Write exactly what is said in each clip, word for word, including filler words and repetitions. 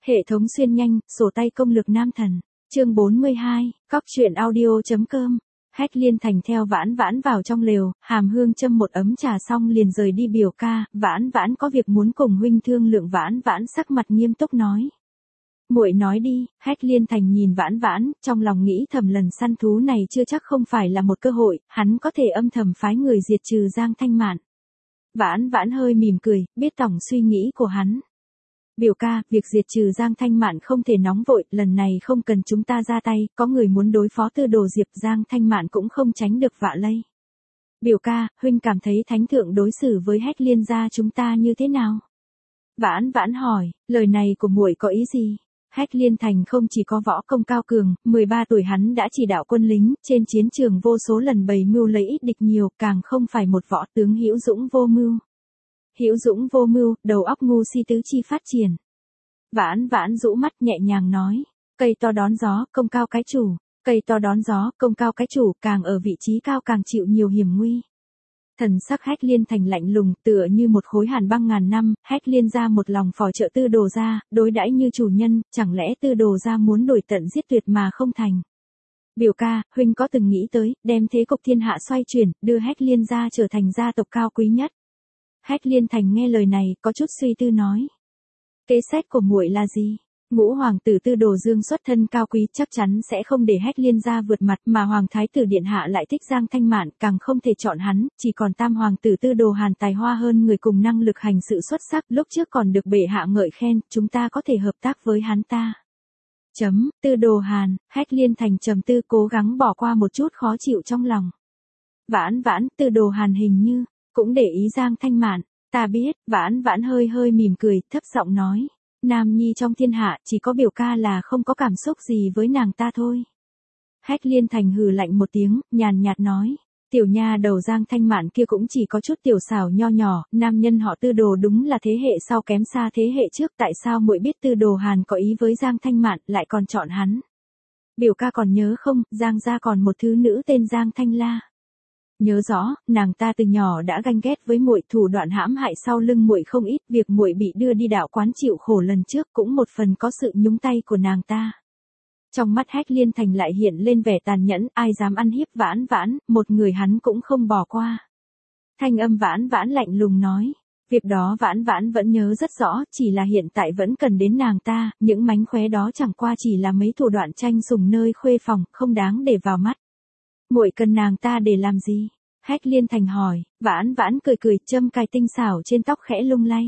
Hệ thống xuyên nhanh, sổ tay công lược nam thần. Chương bốn mươi hai, cóc truyện audio.com. Hách Liên Thành theo Vãn Vãn vào trong lều, Hàm Hương châm một ấm trà xong liền rời đi biểu ca, Vãn Vãn có việc muốn cùng huynh thương lượng. Vãn Vãn sắc mặt nghiêm túc nói. Muội nói đi. Hách Liên Thành nhìn Vãn Vãn, trong lòng nghĩ thầm lần săn thú này chưa chắc không phải là một cơ hội, hắn có thể âm thầm phái người diệt trừ Giang Thanh Mạn. Vãn Vãn hơi mỉm cười, biết tổng suy nghĩ của hắn. Biểu ca, việc diệt trừ Giang Thanh Mạn không thể nóng vội, lần này không cần chúng ta ra tay, có người muốn đối phó Tư Đồ Diệp, Giang Thanh Mạn cũng không tránh được vạ lây. Biểu ca, huynh cảm thấy thánh thượng đối xử với Hách Liên gia chúng ta như thế nào? Vãn Vãn hỏi, lời này của muội có ý gì? Hách Liên Thành không chỉ có võ công cao cường, mười ba tuổi hắn đã chỉ đạo quân lính, trên chiến trường vô số lần bày mưu lấy ít địch nhiều, càng không phải một võ tướng hữu dũng vô mưu. Hữu dũng vô mưu, đầu óc ngu si tứ chi phát triển. Vãn Vãn rũ mắt nhẹ nhàng nói, cây to đón gió, công cao cái chủ, cây to đón gió, công cao cái chủ, càng ở vị trí cao càng chịu nhiều hiểm nguy. Thần sắc Hách Liên Thành lạnh lùng, tựa như một khối hàn băng ngàn năm. Hách Liên gia một lòng phò trợ Tư Đồ gia, đối đãi như chủ nhân, chẳng lẽ Tư Đồ gia muốn đổi tận giết tuyệt mà không thành? Biểu ca, huynh có từng nghĩ tới, đem thế cục thiên hạ xoay chuyển, đưa Hách Liên gia trở thành gia tộc cao quý nhất? Hách Liên Thành nghe lời này, có chút suy tư nói. Kế sách của muội là gì? Ngũ hoàng tử Tư Đồ Dương xuất thân cao quý, chắc chắn sẽ không để Hách Liên gia vượt mặt, mà hoàng thái tử điện hạ lại thích Giang Thanh Mạn, càng không thể chọn hắn, chỉ còn tam hoàng tử Tư Đồ Hàn tài hoa hơn người cùng năng lực hành sự xuất sắc, lúc trước còn được bệ hạ ngợi khen, chúng ta có thể hợp tác với hắn ta. Chấm, Tư Đồ Hàn. Hách Liên Thành trầm tư, cố gắng bỏ qua một chút khó chịu trong lòng. Vãn Vãn, Tư Đồ Hàn hình như cũng để ý Giang Thanh Mạn. Ta biết. Vãn Vãn hơi hơi mỉm cười, thấp giọng nói. Nam nhi trong thiên hạ, chỉ có biểu ca là không có cảm xúc gì với nàng ta thôi. Hách Liên Thành hừ lạnh một tiếng, nhàn nhạt nói. Tiểu nha đầu Giang Thanh Mạn kia cũng chỉ có chút tiểu xảo nho nhỏ, nam nhân họ Tư Đồ đúng là thế hệ sau kém xa thế hệ trước, tại sao muội biết Tư Đồ Hàn có ý với Giang Thanh Mạn, lại còn chọn hắn? Biểu ca còn nhớ không, Giang gia còn một thứ nữ tên Giang Thanh La. Nhớ rõ, nàng ta từ nhỏ đã ganh ghét với muội, thủ đoạn hãm hại sau lưng muội không ít, việc muội bị đưa đi đạo quán chịu khổ lần trước cũng một phần có sự nhúng tay của nàng ta. Trong mắt Hách Liên Thành lại hiện lên vẻ tàn nhẫn, ai dám ăn hiếp Vãn Vãn, một người hắn cũng không bỏ qua. Thanh âm Vãn Vãn lạnh lùng nói, việc đó Vãn Vãn vẫn nhớ rất rõ, chỉ là hiện tại vẫn cần đến nàng ta, những mánh khóe đó chẳng qua chỉ là mấy thủ đoạn tranh sủng nơi khuê phòng, không đáng để vào mắt. Muội cần nàng ta để làm gì? Hách Liên Thành hỏi. Vãn Vãn cười cười, châm cài tinh xảo trên tóc khẽ lung lay.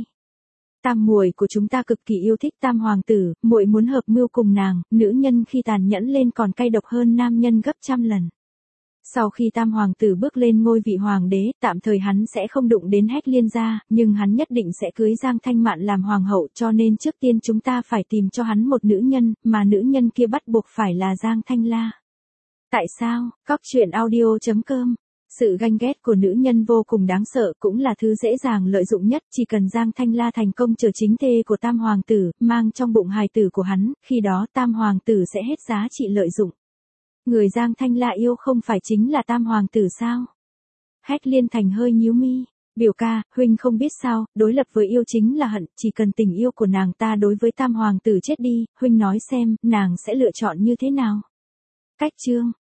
Tam muội của chúng ta cực kỳ yêu thích Tam hoàng tử, muội muốn hợp mưu cùng nàng, nữ nhân khi tàn nhẫn lên còn cay độc hơn nam nhân gấp trăm lần. Sau khi Tam hoàng tử bước lên ngôi vị hoàng đế, tạm thời hắn sẽ không đụng đến Hách Liên gia, nhưng hắn nhất định sẽ cưới Giang Thanh Mạn làm hoàng hậu, cho nên trước tiên chúng ta phải tìm cho hắn một nữ nhân, mà nữ nhân kia bắt buộc phải là Giang Thanh La. Tại sao? Cóc truyện audio.com. Sự ganh ghét của nữ nhân vô cùng đáng sợ, cũng là thứ dễ dàng lợi dụng nhất, chỉ cần Giang Thanh La thành công trở chính thê của Tam hoàng tử, mang trong bụng hài tử của hắn, khi đó Tam hoàng tử sẽ hết giá trị lợi dụng. Người Giang Thanh La yêu không phải chính là Tam hoàng tử sao? Hách Liên Thành hơi nhíu mi. Biểu ca, huynh không biết sao, đối lập với yêu chính là hận, chỉ cần tình yêu của nàng ta đối với Tam hoàng tử chết đi, huynh nói xem, nàng sẽ lựa chọn như thế nào? Cách chương.